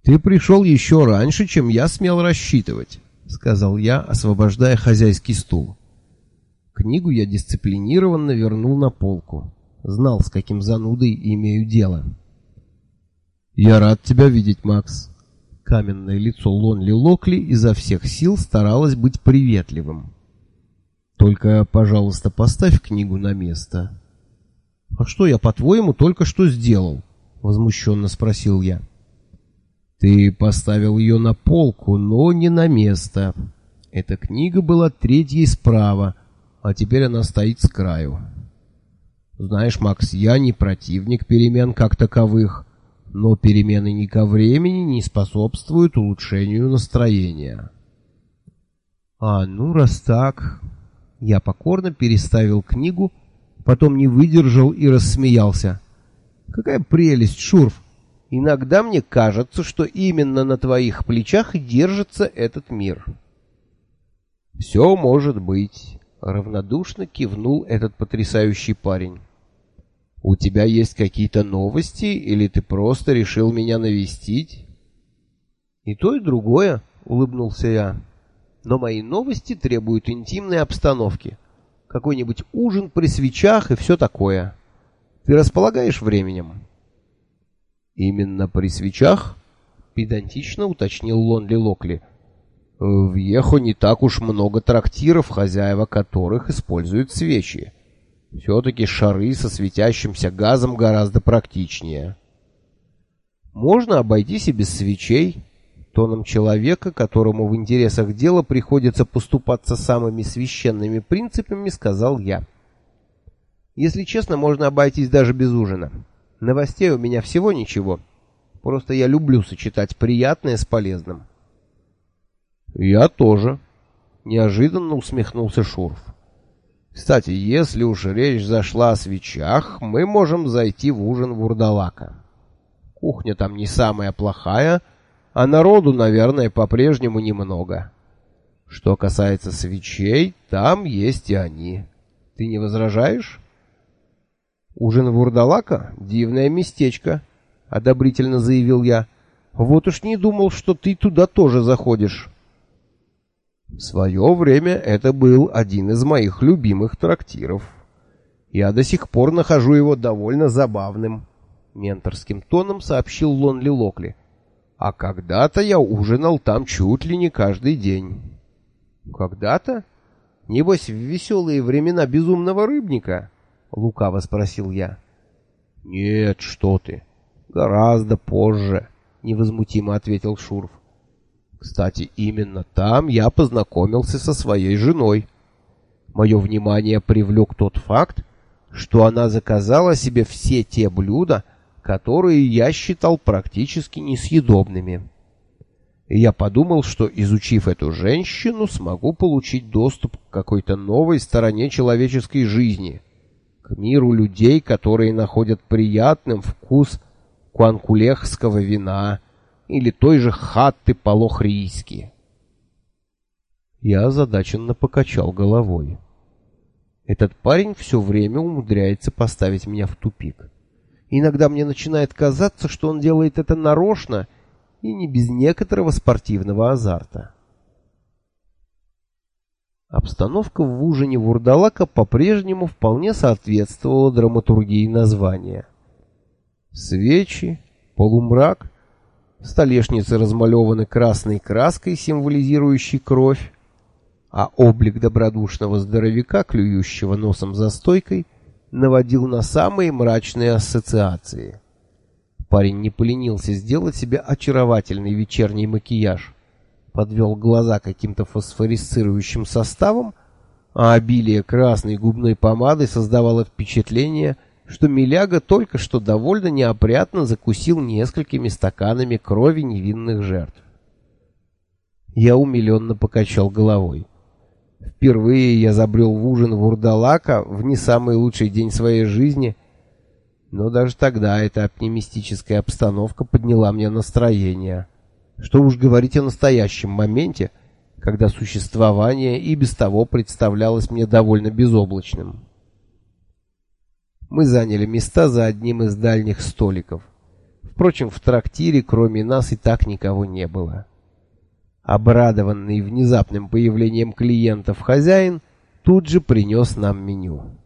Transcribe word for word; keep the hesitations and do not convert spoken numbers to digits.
«Ты пришел еще раньше, чем я смел рассчитывать», — сказал я, освобождая хозяйский стул. Книгу я дисциплинированно вернул на полку. Знал, с каким занудой имею дело. «Я рад тебя видеть, Макс». Каменное лицо Лонли Локли изо всех сил старалось быть приветливым. «Только, пожалуйста, поставь книгу на место». «А что я, по-твоему, только что сделал?» — возмущенно спросил я. «Ты поставил ее на полку, но не на место. Эта книга была третьей справа, а теперь она стоит с краю. Знаешь, Макс, я не противник перемен как таковых, но перемены ни ко времени не способствуют улучшению настроения». «А, ну, раз так...» Я покорно переставил книгу, потом не выдержал и рассмеялся. «Какая прелесть, Шурф! Иногда мне кажется, что именно на твоих плечах и держится этот мир». «Все может быть», — равнодушно кивнул этот потрясающий парень. «У тебя есть какие-то новости, или ты просто решил меня навестить?» «И то, и другое», — улыбнулся я. «Но мои новости требуют интимной обстановки. Какой-нибудь ужин при свечах и все такое. Ты располагаешь временем?» «Именно при свечах?» — педантично уточнил Лонли Локли. «В Йехо не так уж много трактиров, хозяева которых используют свечи. Все-таки шары со светящимся газом гораздо практичнее». «Можно обойтись и без свечей», — тоном человека, которому в интересах дела приходится поступаться самыми священными принципами, сказал я. «Если честно, можно обойтись даже без ужина. Новостей у меня всего ничего. Просто я люблю сочетать приятное с полезным». «Я тоже», — неожиданно усмехнулся Шурф. «Кстати, если уж речь зашла о свечах, мы можем зайти в ужин Вурдалака. Кухня там не самая плохая, а народу, наверное, по-прежнему немного. Что касается свечей, там есть и они. Ты не возражаешь?» «Ужин Вурдалака — дивное местечко», — одобрительно заявил я. «Вот уж не думал, что ты туда тоже заходишь». «В свое время это был один из моих любимых трактиров. Я до сих пор нахожу его довольно забавным», — менторским тоном сообщил Лонли Локли. «А когда-то я ужинал там чуть ли не каждый день». «Когда-то? Небось, в веселые времена безумного рыбника?» — лукаво спросил я. «Нет, что ты, гораздо позже», — невозмутимо ответил Шурф. «Кстати, именно там я познакомился со своей женой. Мое внимание привлек тот факт, что она заказала себе все те блюда, которые я считал практически несъедобными. И я подумал, что, изучив эту женщину, смогу получить доступ к какой-то новой стороне человеческой жизни, к миру людей, которые находят приятным вкус куанкулехского вина или той же хатты полохрийски». Я озадаченно покачал головой. Этот парень все время умудряется поставить меня в тупик. Иногда мне начинает казаться, что он делает это нарочно и не без некоторого спортивного азарта. Обстановка в ужине Вурдалака по-прежнему вполне соответствовала драматургии названия. Свечи, полумрак, столешницы размалеваны красной краской, символизирующей кровь, а облик добродушного здоровяка, клюющего носом за стойкой, наводил на самые мрачные ассоциации. Парень не поленился сделать себе очаровательный вечерний макияж, подвел глаза каким-то фосфорисцирующим составом, а обилие красной губной помады создавало впечатление, что Миляга только что довольно неопрятно закусил несколькими стаканами крови невинных жертв. Я умиленно покачал головой. Впервые я забрел в ужин Вурдалака в не самый лучший день своей жизни, но даже тогда эта оптимистическая обстановка подняла мне настроение. Что уж говорить о настоящем моменте, когда существование и без того представлялось мне довольно безоблачным. Мы заняли места за одним из дальних столиков. В Впрочем, в трактире кроме нас и так никого не было. Обрадованный внезапным появлением клиентов хозяин тут же принес нам меню.